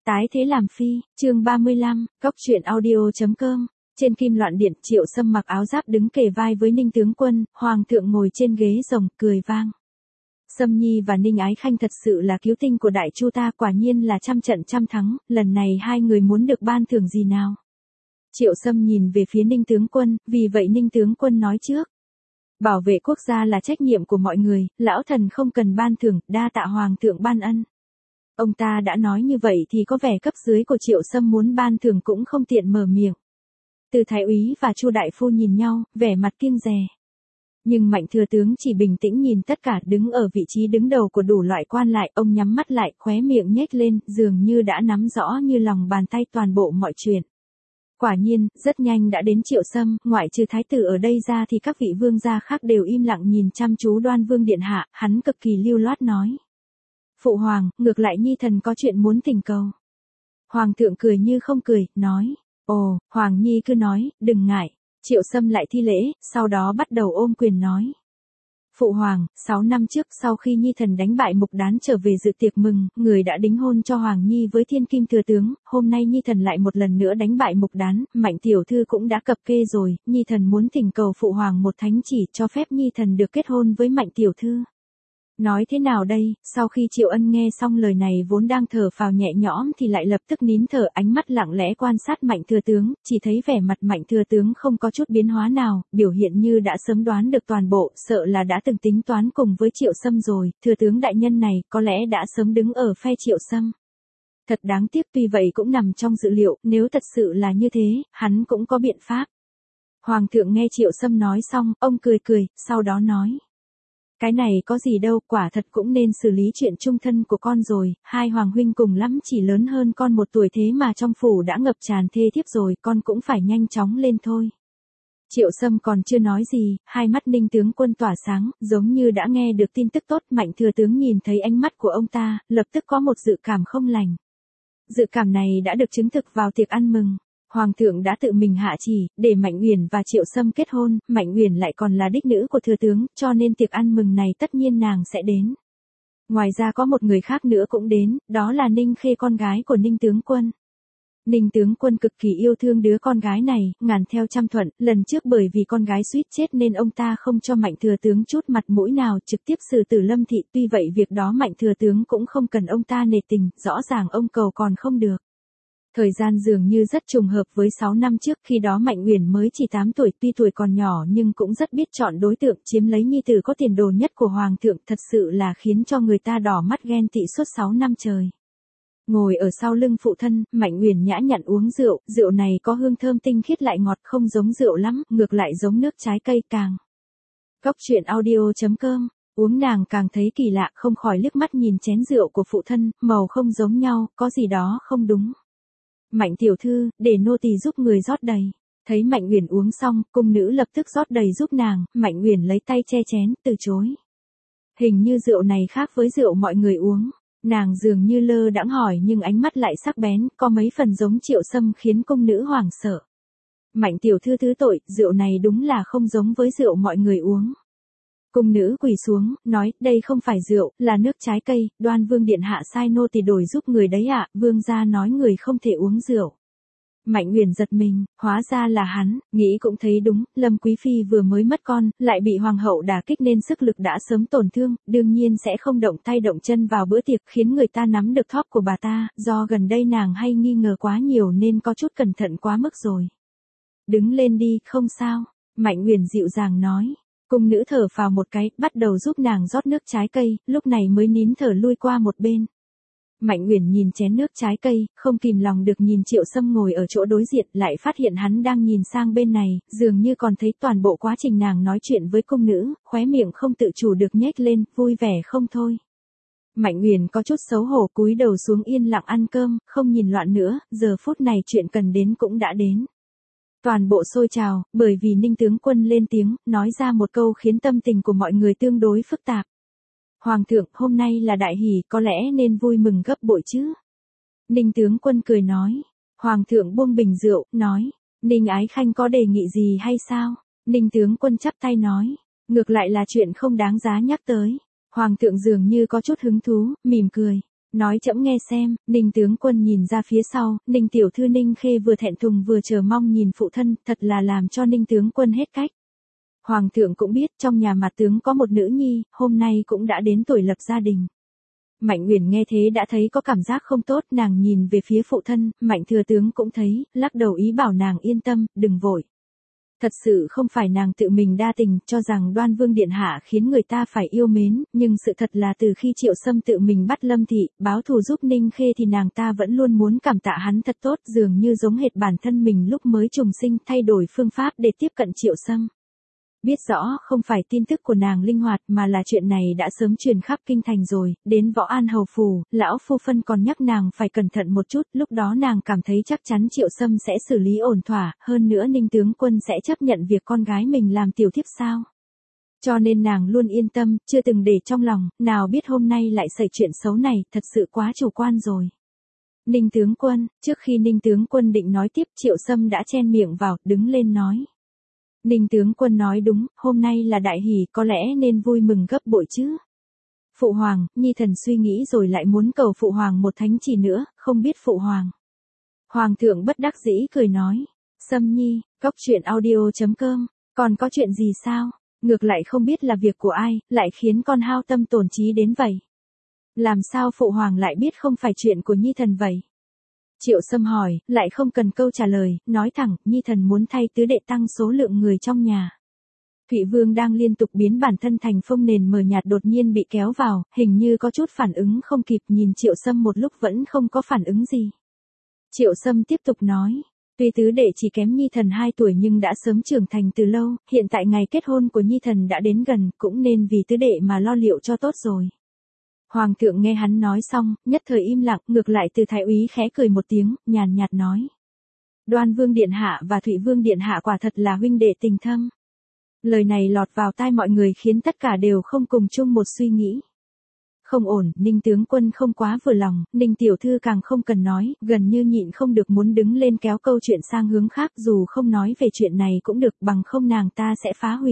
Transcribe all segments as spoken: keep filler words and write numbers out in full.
Tái thế làm phi, chương ba mươi lăm, góc truyện audio chấm com. Trên kim loạn điện, Triệu Sâm mặc áo giáp đứng kề vai với Ninh tướng quân, hoàng thượng ngồi trên ghế rồng, cười vang. Sâm Nhi và Ninh Ái Khanh thật sự là cứu tinh của đại chu ta, quả nhiên là trăm trận trăm thắng, lần này hai người muốn được ban thưởng gì nào? Triệu Sâm nhìn về phía Ninh tướng quân, vì vậy Ninh tướng quân nói trước. Bảo vệ quốc gia là trách nhiệm của mọi người, lão thần không cần ban thưởng, đa tạ hoàng thượng ban ân. Ông ta đã nói như vậy thì có vẻ cấp dưới của Triệu Sâm muốn ban thưởng cũng không tiện mở miệng. Từ thái úy và Chu đại phu nhìn nhau, vẻ mặt kiêng dè. Nhưng Mạnh thừa tướng chỉ bình tĩnh nhìn tất cả, đứng ở vị trí đứng đầu của đủ loại quan lại, ông nhắm mắt lại, khóe miệng nhếch lên, dường như đã nắm rõ như lòng bàn tay toàn bộ mọi chuyện. Quả nhiên, rất nhanh đã đến Triệu Sâm, ngoại trừ thái tử ở đây ra thì các vị vương gia khác đều im lặng nhìn chăm chú Đoan Vương điện hạ, hắn cực kỳ lưu loát nói. Phụ hoàng, ngược lại nhi thần có chuyện muốn thỉnh cầu. Hoàng thượng cười như không cười, nói, ồ, hoàng nhi cứ nói, đừng ngại. Triệu Sâm lại thi lễ, sau đó bắt đầu ôm quyền nói. Phụ hoàng, sáu năm trước sau khi nhi thần đánh bại Mục Đán trở về dự tiệc mừng, người đã đính hôn cho hoàng nhi với thiên kim thừa tướng, hôm nay nhi thần lại một lần nữa đánh bại Mục Đán, Mạnh tiểu thư cũng đã cập kê rồi, nhi thần muốn thỉnh cầu phụ hoàng một thánh chỉ cho phép nhi thần được kết hôn với Mạnh tiểu thư. Nói thế nào đây, sau khi Triệu Ân nghe xong lời này vốn đang thở phào nhẹ nhõm thì lại lập tức nín thở, ánh mắt lặng lẽ quan sát Mạnh thừa tướng, chỉ thấy vẻ mặt Mạnh thừa tướng không có chút biến hóa nào, biểu hiện như đã sớm đoán được toàn bộ, sợ là đã từng tính toán cùng với Triệu Sâm rồi, thừa tướng đại nhân này có lẽ đã sớm đứng ở phe Triệu Sâm. Thật đáng tiếc, tuy vậy cũng nằm trong dự liệu, nếu thật sự là như thế, hắn cũng có biện pháp. Hoàng thượng nghe Triệu Sâm nói xong, ông cười cười, sau đó nói. Cái này có gì đâu, quả thật cũng nên xử lý chuyện chung thân của con rồi, hai hoàng huynh cùng lắm chỉ lớn hơn con một tuổi thế mà trong phủ đã ngập tràn thê thiếp rồi, con cũng phải nhanh chóng lên thôi. Triệu Sâm còn chưa nói gì, hai mắt Ninh tướng quân tỏa sáng, giống như đã nghe được tin tức tốt. Mạnh thừa tướng nhìn thấy ánh mắt của ông ta, lập tức có một dự cảm không lành. Dự cảm này đã được chứng thực vào tiệc ăn mừng. Hoàng thượng đã tự mình hạ chỉ, để Mạnh Uyển và Triệu Sâm kết hôn, Mạnh Uyển lại còn là đích nữ của thừa tướng, cho nên tiệc ăn mừng này tất nhiên nàng sẽ đến. Ngoài ra có một người khác nữa cũng đến, đó là Ninh Khê, con gái của Ninh tướng quân. Ninh tướng quân cực kỳ yêu thương đứa con gái này, ngàn theo trăm thuận, lần trước bởi vì con gái suýt chết nên ông ta không cho Mạnh thừa tướng chút mặt mũi nào, trực tiếp xử tử Lâm thị, tuy vậy việc đó Mạnh thừa tướng cũng không cần ông ta nể tình, rõ ràng ông cầu còn không được. Thời gian dường như rất trùng hợp với sáu năm trước, khi đó Mạnh Uyển mới chỉ tám tuổi, tuy tuổi còn nhỏ nhưng cũng rất biết chọn đối tượng, chiếm lấy nhi tử có tiền đồ nhất của hoàng thượng, thật sự là khiến cho người ta đỏ mắt ghen tị suốt sáu năm trời. Ngồi ở sau lưng phụ thân, Mạnh Uyển nhã nhặn uống rượu, rượu này có hương thơm tinh khiết lại ngọt, không giống rượu lắm, ngược lại giống nước trái cây càng. Góc truyện audio chấm com. Uống nàng càng thấy kỳ lạ, không khỏi liếc mắt nhìn chén rượu của phụ thân, màu không giống nhau, có gì đó không đúng. Mạnh tiểu thư, để nô tỳ giúp người rót đầy. Thấy Mạnh Uyển uống xong, cung nữ lập tức rót đầy giúp nàng, Mạnh Uyển lấy tay che chén, từ chối. Hình như rượu này khác với rượu mọi người uống. Nàng dường như lơ đãng hỏi nhưng ánh mắt lại sắc bén, có mấy phần giống Triệu Sâm khiến cung nữ hoảng sợ. Mạnh tiểu thư thứ tội, rượu này đúng là không giống với rượu mọi người uống. Cung nữ quỳ xuống, nói, đây không phải rượu, là nước trái cây, Đoan Vương điện hạ sai nô tỳ đổi giúp người đấy ạ, vương gia nói người không thể uống rượu. Mạnh Uyển giật mình, hóa ra là hắn, nghĩ cũng thấy đúng, Lâm Quý Phi vừa mới mất con, lại bị hoàng hậu đả kích nên sức lực đã sớm tổn thương, đương nhiên sẽ không động tay động chân vào bữa tiệc, khiến người ta nắm được thóp của bà ta, do gần đây nàng hay nghi ngờ quá nhiều nên có chút cẩn thận quá mức rồi. Đứng lên đi, không sao, Mạnh Uyển dịu dàng nói. Cung nữ thở phào một cái, bắt đầu giúp nàng rót nước trái cây, lúc này mới nín thở lui qua một bên. Mạnh Uyển nhìn chén nước trái cây, không kìm lòng được nhìn Triệu Sâm ngồi ở chỗ đối diện, lại phát hiện hắn đang nhìn sang bên này, dường như còn thấy toàn bộ quá trình nàng nói chuyện với cung nữ, khóe miệng không tự chủ được nhếch lên, vui vẻ không thôi. Mạnh Uyển có chút xấu hổ cúi đầu xuống yên lặng ăn cơm, không nhìn loạn nữa, giờ phút này chuyện cần đến cũng đã đến. Toàn bộ sôi trào, bởi vì Ninh tướng quân lên tiếng, nói ra một câu khiến tâm tình của mọi người tương đối phức tạp. Hoàng thượng, hôm nay là đại hỷ, có lẽ nên vui mừng gấp bội chứ. Ninh tướng quân cười nói. Hoàng thượng buông bình rượu, nói. Ninh Ái Khanh có đề nghị gì hay sao? Ninh tướng quân chắp tay nói. Ngược lại là chuyện không đáng giá nhắc tới. Hoàng thượng dường như có chút hứng thú, mỉm cười. Nói trẫm nghe xem. Ninh tướng quân nhìn ra phía sau, Ninh tiểu thư Ninh Khê vừa thẹn thùng vừa chờ mong nhìn phụ thân, thật là làm cho Ninh tướng quân hết cách. Hoàng thượng cũng biết trong nhà mặt tướng có một nữ nhi, hôm nay cũng đã đến tuổi lập gia đình. Mạnh Uyển nghe thế đã thấy có cảm giác không tốt, nàng nhìn về phía phụ thân, Mạnh thừa tướng cũng thấy, lắc đầu ý bảo nàng yên tâm, đừng vội. Thật sự không phải nàng tự mình đa tình, cho rằng Đoan Vương điện hạ khiến người ta phải yêu mến, nhưng sự thật là từ khi Triệu Sâm tự mình bắt Lâm thị, báo thù giúp Ninh Khê thì nàng ta vẫn luôn muốn cảm tạ hắn thật tốt, dường như giống hệt bản thân mình lúc mới trùng sinh, thay đổi phương pháp để tiếp cận Triệu Sâm. Biết rõ không phải tin tức của nàng linh hoạt mà là chuyện này đã sớm truyền khắp kinh thành rồi, đến Võ An hầu phủ, lão phu phân còn nhắc nàng phải cẩn thận một chút, lúc đó nàng cảm thấy chắc chắn Triệu Sâm sẽ xử lý ổn thỏa, hơn nữa Ninh tướng quân sẽ chấp nhận việc con gái mình làm tiểu thiếp sao. Cho nên nàng luôn yên tâm, chưa từng để trong lòng, nào biết hôm nay lại xảy chuyện xấu này, thật sự quá chủ quan rồi. Ninh tướng quân, trước khi Ninh tướng quân định nói tiếp Triệu Sâm đã chen miệng vào, đứng lên nói. Ninh tướng quân nói đúng, hôm nay là đại hỷ, có lẽ nên vui mừng gấp bội chứ. Phụ hoàng, nhi thần suy nghĩ rồi lại muốn cầu phụ hoàng một thánh chỉ nữa, không biết phụ hoàng. Hoàng thượng bất đắc dĩ cười nói, Sâm nhi, cóc truyện audio chấm com, còn có chuyện gì sao? Ngược lại không biết là việc của ai, lại khiến con hao tâm tổn trí đến vậy. Làm sao phụ hoàng lại biết không phải chuyện của nhi thần vậy? Triệu Sâm hỏi, lại không cần câu trả lời, nói thẳng, nhi thần muốn thay tứ đệ tăng số lượng người trong nhà. Thụy Vương đang liên tục biến bản thân thành phông nền mờ nhạt đột nhiên bị kéo vào, hình như có chút phản ứng không kịp, nhìn Triệu Sâm một lúc vẫn không có phản ứng gì. Triệu Sâm tiếp tục nói, tuy tứ đệ chỉ kém nhi thần hai tuổi nhưng đã sớm trưởng thành từ lâu, hiện tại ngày kết hôn của nhi thần đã đến gần, cũng nên vì tứ đệ mà lo liệu cho tốt rồi. Hoàng thượng nghe hắn nói xong, nhất thời im lặng, ngược lại từ thái úy khẽ cười một tiếng, nhàn nhạt nói. Đoan Vương điện hạ và Thụy Vương điện hạ quả thật là huynh đệ tình thâm. Lời này lọt vào tai mọi người khiến tất cả đều không cùng chung một suy nghĩ. Không ổn, Ninh tướng quân không quá vừa lòng, Ninh tiểu thư càng không cần nói, gần như nhịn không được muốn đứng lên kéo câu chuyện sang hướng khác, dù không nói về chuyện này cũng được, bằng không nàng ta sẽ phá hủy.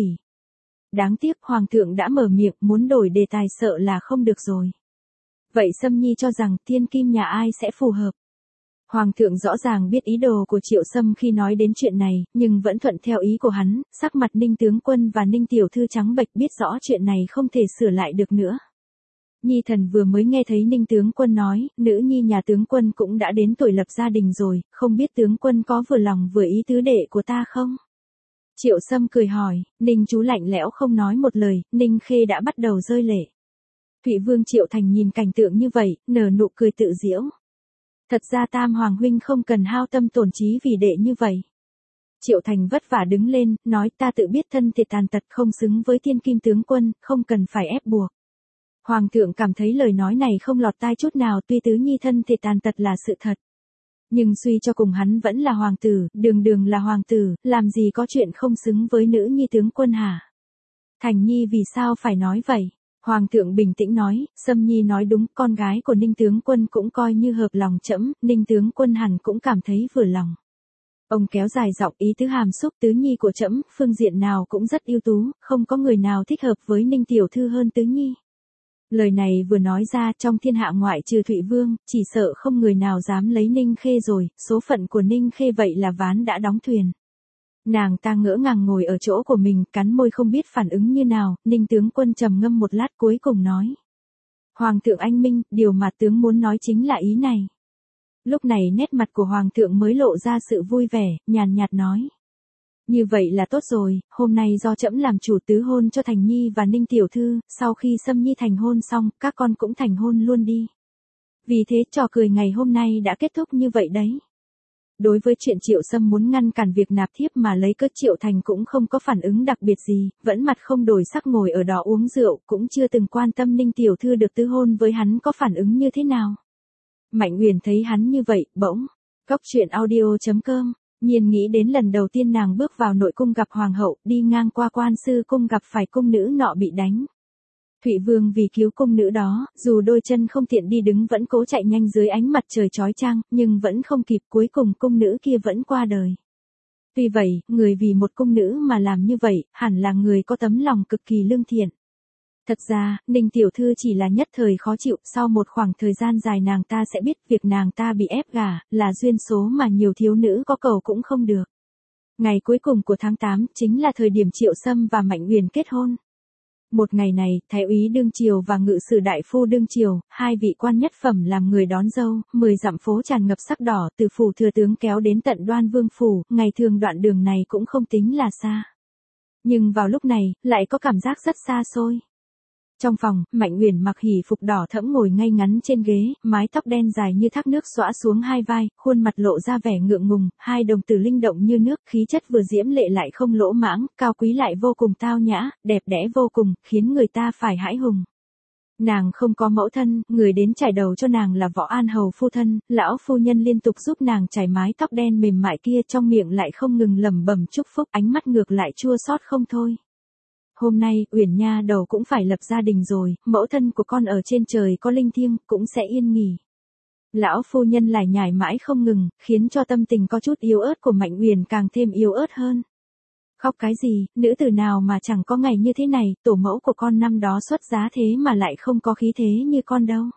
Đáng tiếc hoàng thượng đã mở miệng, muốn đổi đề tài sợ là không được rồi. Vậy Sâm nhi cho rằng thiên kim nhà ai sẽ phù hợp? Hoàng thượng rõ ràng biết ý đồ của Triệu Sâm khi nói đến chuyện này, nhưng vẫn thuận theo ý của hắn, sắc mặt Ninh tướng quân và Ninh tiểu thư trắng bệch, biết rõ chuyện này không thể sửa lại được nữa. Nhi thần vừa mới nghe thấy Ninh tướng quân nói, nữ nhi nhà tướng quân cũng đã đến tuổi lập gia đình rồi, không biết tướng quân có vừa lòng vừa ý tứ đệ của ta không? Triệu Sâm cười hỏi, Ninh chú lạnh lẽo không nói một lời, Ninh Khê đã bắt đầu rơi lệ. Thụy Vương Triệu Thành nhìn cảnh tượng như vậy, nở nụ cười tự giễu. Thật ra Tam Hoàng huynh không cần hao tâm tổn trí vì đệ như vậy. Triệu Thành vất vả đứng lên, nói ta tự biết thân thể tàn tật không xứng với thiên kim tướng quân, không cần phải ép buộc. Hoàng thượng cảm thấy lời nói này không lọt tai chút nào, tuy tứ nhi thân thể tàn tật là sự thật. Nhưng suy cho cùng hắn vẫn là hoàng tử, đường đường là hoàng tử, làm gì có chuyện không xứng với nữ nhi tướng quân hả? Thành nhi vì sao phải nói vậy? Hoàng thượng bình tĩnh nói, Sâm nhi nói đúng, con gái của Ninh tướng quân cũng coi như hợp lòng trẫm, Ninh tướng quân hẳn cũng cảm thấy vừa lòng. Ông kéo dài giọng, ý tứ hàm xúc, tứ nhi của trẫm, phương diện nào cũng rất ưu tú, không có người nào thích hợp với Ninh tiểu thư hơn tứ nhi. Lời này vừa nói ra, trong thiên hạ ngoại trừ Thụy Vương, chỉ sợ không người nào dám lấy Ninh Khê rồi, số phận của Ninh Khê vậy là ván đã đóng thuyền. Nàng ta ngỡ ngàng ngồi ở chỗ của mình, cắn môi không biết phản ứng như nào, Ninh tướng quân trầm ngâm một lát cuối cùng nói. Hoàng thượng anh minh, điều mà tướng muốn nói chính là ý này. Lúc này nét mặt của Hoàng thượng mới lộ ra sự vui vẻ, nhàn nhạt nói. Như vậy là tốt rồi, hôm nay do trẫm làm chủ tứ hôn cho Thành Nhi và Ninh tiểu thư, sau khi Sâm Nhi thành hôn xong, các con cũng thành hôn luôn đi. Vì thế trò cười ngày hôm nay đã kết thúc như vậy đấy. Đối với chuyện Triệu Sâm muốn ngăn cản việc nạp thiếp mà lấy cớ Triệu Thành cũng không có phản ứng đặc biệt gì, vẫn mặt không đổi sắc ngồi ở đó uống rượu, cũng chưa từng quan tâm Ninh tiểu thư được tứ hôn với hắn có phản ứng như thế nào. Mạnh Uyển thấy hắn như vậy, bỗng, cóc truyện audio chấm com, nhiên nghĩ đến lần đầu tiên nàng bước vào nội cung gặp hoàng hậu, đi ngang qua quan sư cung gặp phải cung nữ nọ bị đánh. Thụy Vương vì cứu cung nữ đó, dù đôi chân không tiện đi đứng vẫn cố chạy nhanh dưới ánh mặt trời chói chang, nhưng vẫn không kịp, cuối cùng cung nữ kia vẫn qua đời. Tuy vậy, người vì một cung nữ mà làm như vậy, hẳn là người có tấm lòng cực kỳ lương thiện. Thật ra, Ninh tiểu thư chỉ là nhất thời khó chịu, sau một khoảng thời gian dài nàng ta sẽ biết việc nàng ta bị ép gả, là duyên số mà nhiều thiếu nữ có cầu cũng không được. Ngày cuối cùng của tháng tám, chính là thời điểm Triệu Sâm và Mạnh Uyển kết hôn. Một ngày này, Thái úy đương triều và ngự sử đại phu đương triều, hai vị quan nhất phẩm làm người đón dâu, mười dặm phố tràn ngập sắc đỏ từ phủ thừa tướng kéo đến tận Đoan Vương phủ, ngày thường đoạn đường này cũng không tính là xa. Nhưng vào lúc này, lại có cảm giác rất xa xôi. Trong phòng, Mạnh Uyển mặc hỉ phục đỏ thẫm ngồi ngay ngắn trên ghế, mái tóc đen dài như thác nước xõa xuống hai vai, khuôn mặt lộ ra vẻ ngượng ngùng, hai đồng tử linh động như nước, khí chất vừa diễm lệ lại không lỗ mãng, cao quý lại vô cùng tao nhã, đẹp đẽ vô cùng, khiến người ta phải hãi hùng. Nàng không có mẫu thân, người đến trải đầu cho nàng là Võ An Hầu phu thân, lão phu nhân liên tục giúp nàng trải mái tóc đen mềm mại kia, trong miệng lại không ngừng lẩm bẩm chúc phúc, ánh mắt ngược lại chua xót không thôi. Hôm nay, Uyển nha đầu cũng phải lập gia đình rồi, mẫu thân của con ở trên trời có linh thiêng, cũng sẽ yên nghỉ. Lão phu nhân lải nhải mãi không ngừng, khiến cho tâm tình có chút yếu ớt của Mạnh Uyển càng thêm yếu ớt hơn. Khóc cái gì, nữ tử nào mà chẳng có ngày như thế này, tổ mẫu của con năm đó xuất giá thế mà lại không có khí thế như con đâu.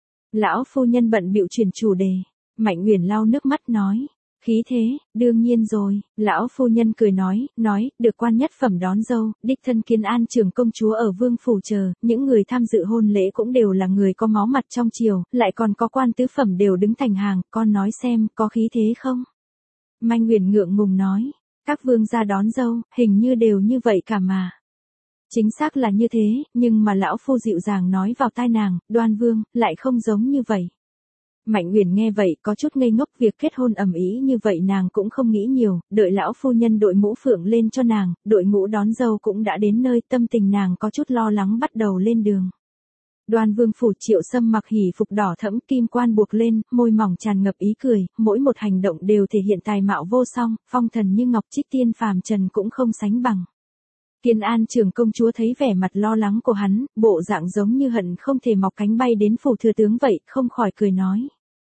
Lão phu nhân bận bịu chuyển chủ đề, Mạnh Uyển lau nước mắt nói. Khí thế, đương nhiên rồi, lão phu nhân cười nói, nói, được quan nhất phẩm đón dâu, đích thân Kiến An trưởng công chúa ở vương phủ chờ, những người tham dự hôn lễ cũng đều là người có máu mặt trong triều, lại còn có quan tứ phẩm đều đứng thành hàng, con nói xem, có khí thế không? Mạnh Uyển ngượng ngùng nói, các vương gia đón dâu, hình như đều như vậy cả mà. Chính xác là như thế, nhưng mà lão phu dịu dàng nói vào tai nàng, Đoan Vương, lại không giống như vậy. Mạnh Uyển nghe vậy có chút ngây ngốc, việc kết hôn ầm ĩ như vậy nàng cũng không nghĩ nhiều, đợi lão phu nhân đội mũ phượng lên cho nàng, đội ngũ đón dâu cũng đã đến nơi, tâm tình nàng có chút lo lắng bắt đầu lên đường. Đoan Vương phủ, Triệu Sâm mặc hỉ phục đỏ thẫm, kim quan buộc lên, môi mỏng tràn ngập ý cười, mỗi một hành động đều thể hiện tài mạo vô song, phong thần như ngọc, trích tiên phàm trần cũng không sánh bằng. Kiến An trưởng công chúa thấy vẻ mặt lo lắng của hắn, bộ dạng giống như hận không thể mọc cánh bay đến phủ thừa tướng vậy, không khỏi cười nói.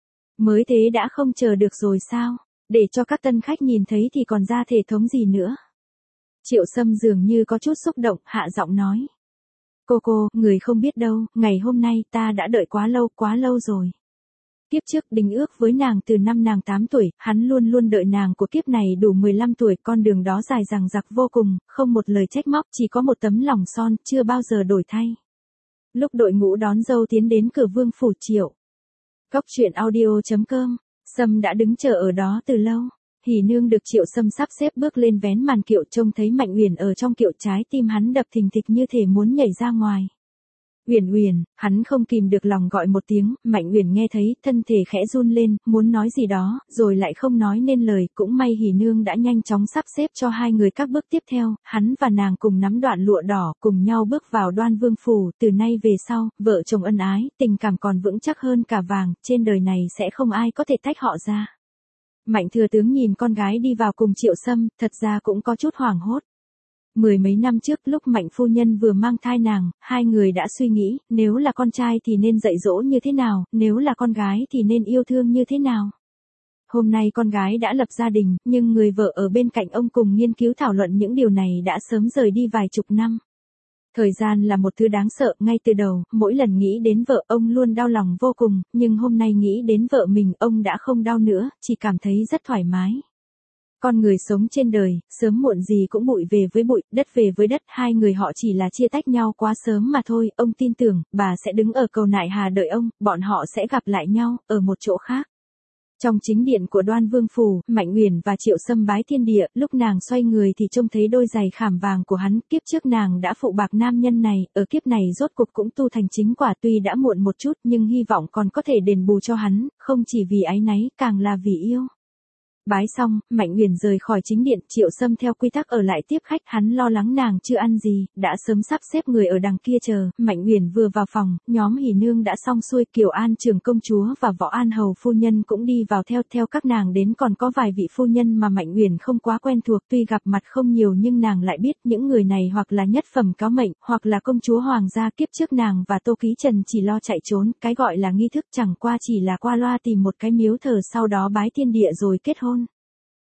Mới thế đã không chờ được rồi sao, để cho các tân khách nhìn thấy thì còn ra thể thống gì nữa. Triệu Sâm dường như có chút xúc động, hạ giọng nói. Cô cô, người không biết đâu, ngày hôm nay ta đã đợi quá lâu, quá lâu rồi. Kiếp trước đính ước với nàng từ năm nàng tám tuổi, hắn luôn luôn đợi nàng của kiếp này đủ mười lăm tuổi, con đường đó dài dằng dặc vô cùng, không một lời trách móc, chỉ có một tấm lòng son, chưa bao giờ đổi thay. Lúc đội ngũ đón dâu tiến đến cửa vương phủ Triệu. Cốc truyện audio chấm com, Sâm đã đứng chờ ở đó từ lâu. Hỉ nương được Triệu Sâm sắp xếp bước lên vén màn kiệu, trông thấy Mạnh Uyển ở trong kiệu, trái tim hắn đập thình thịch như thể muốn nhảy ra ngoài. Uyển Uyển, hắn không kìm được lòng gọi một tiếng, Mạnh Uyển nghe thấy, thân thể khẽ run lên, muốn nói gì đó, rồi lại không nói nên lời, cũng may Hỉ nương đã nhanh chóng sắp xếp cho hai người các bước tiếp theo, hắn và nàng cùng nắm đoạn lụa đỏ, cùng nhau bước vào Đoan Vương phủ, từ nay về sau, vợ chồng ân ái, tình cảm còn vững chắc hơn cả vàng, trên đời này sẽ không ai có thể tách họ ra. Mạnh thừa tướng nhìn con gái đi vào cùng Triệu Sâm, thật ra cũng có chút hoảng hốt. Mười mấy năm trước lúc Mạnh phu nhân vừa mang thai nàng, hai người đã suy nghĩ, nếu là con trai thì nên dạy dỗ như thế nào, nếu là con gái thì nên yêu thương như thế nào. Hôm nay con gái đã lập gia đình, nhưng người vợ ở bên cạnh ông cùng nghiên cứu thảo luận những điều này đã sớm rời đi vài chục năm. Thời gian là một thứ đáng sợ, ngay từ đầu, mỗi lần nghĩ đến vợ ông luôn đau lòng vô cùng, nhưng hôm nay nghĩ đến vợ mình ông đã không đau nữa, chỉ cảm thấy rất thoải mái. Con người sống trên đời, sớm muộn gì cũng bụi về với bụi, đất về với đất, hai người họ chỉ là chia tách nhau quá sớm mà thôi, ông tin tưởng, bà sẽ đứng ở cầu Nại Hà đợi ông, bọn họ sẽ gặp lại nhau, ở một chỗ khác. Trong chính điện của Đoan Vương phủ, Mạnh Uyển và Triệu Sâm bái thiên địa, lúc nàng xoay người thì trông thấy đôi giày khảm vàng của hắn, kiếp trước nàng đã phụ bạc nam nhân này, ở kiếp này rốt cuộc cũng tu thành chính quả, tuy đã muộn một chút nhưng hy vọng còn có thể đền bù cho hắn, không chỉ vì áy náy, càng là vì yêu. Bái xong, Mạnh Uyển rời khỏi chính điện, Triệu Sâm theo quy tắc ở lại tiếp khách, hắn lo lắng nàng chưa ăn gì, đã sớm sắp xếp người ở đằng kia chờ, Mạnh Uyển vừa vào phòng, nhóm Hỉ nương đã xong xuôi, Kiều An trưởng công chúa và Võ An Hầu phu nhân cũng đi vào theo, theo các nàng đến còn có vài vị phu nhân mà Mạnh Uyển không quá quen thuộc, tuy gặp mặt không nhiều nhưng nàng lại biết những người này hoặc là nhất phẩm cáo mệnh, hoặc là công chúa hoàng gia, kiếp trước nàng và Tô Ký Trần chỉ lo chạy trốn, cái gọi là nghi thức chẳng qua chỉ là qua loa tìm một cái miếu thờ sau đó bái thiên địa rồi kết hôn.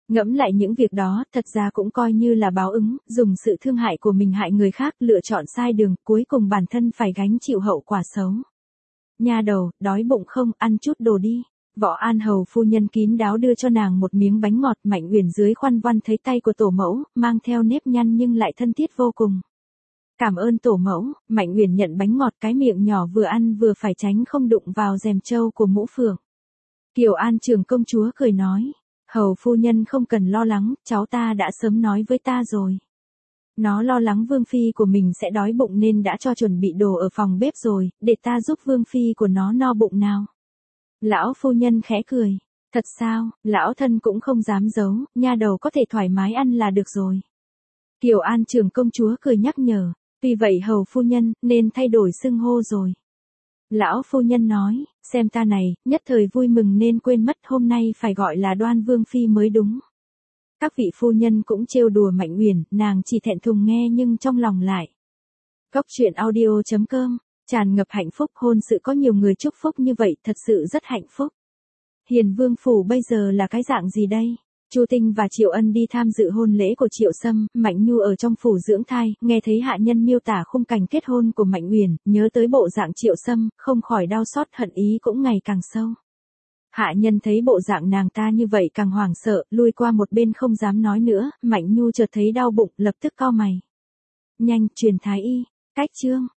Ngẫm lại những việc đó, thật ra cũng coi như là báo ứng, dùng sự thương hại của mình hại người khác, lựa chọn sai đường, cuối cùng bản thân phải gánh chịu hậu quả xấu. Nha đầu, đói bụng không, ăn chút đồ đi. Võ An Hầu phu nhân kín đáo đưa cho nàng một miếng bánh ngọt. Mạnh Uyển dưới khoăn văn thấy tay của tổ mẫu, mang theo nếp nhăn nhưng lại thân thiết vô cùng. Cảm ơn tổ mẫu. Mạnh Uyển nhận bánh ngọt, cái miệng nhỏ vừa ăn vừa phải tránh không đụng vào rèm trâu của mũ phượng. Kiều An Trường công chúa cười nói, hầu phu nhân không cần lo lắng, cháu ta đã sớm nói với ta rồi. Nó lo lắng vương phi của mình sẽ đói bụng nên đã cho chuẩn bị đồ ở phòng bếp rồi, để ta giúp vương phi của nó no bụng nào. Lão phu nhân khẽ cười, thật sao, lão thân cũng không dám giấu, nha đầu có thể thoải mái ăn là được rồi. Kiều An Trường công chúa cười nhắc nhở, vì vậy hầu phu nhân, nên thay đổi xưng hô rồi. Lão phu nhân nói, xem ta này, nhất thời vui mừng nên quên mất hôm nay phải gọi là Đoan Vương Phi mới đúng. Các vị phu nhân cũng trêu đùa Mạnh Uyển, nàng chỉ thẹn thùng nghe nhưng trong lòng lại. Góc truyện audio chấm com, tràn ngập hạnh phúc, hôn sự có nhiều người chúc phúc như vậy, thật sự rất hạnh phúc. Hiền Vương phủ bây giờ là cái dạng gì đây? Chu Tinh và Triệu Ân đi tham dự hôn lễ của Triệu Sâm, Mạnh Nhu ở trong phủ dưỡng thai, nghe thấy hạ nhân miêu tả khung cảnh kết hôn của Mạnh Uyển, nhớ tới bộ dạng Triệu Sâm, không khỏi đau xót, hận ý cũng ngày càng sâu. Hạ nhân thấy bộ dạng nàng ta như vậy càng hoảng sợ, lui qua một bên không dám nói nữa. Mạnh Nhu chợt thấy đau bụng, lập tức cau mày. Nhanh, truyền thái y. Cách chương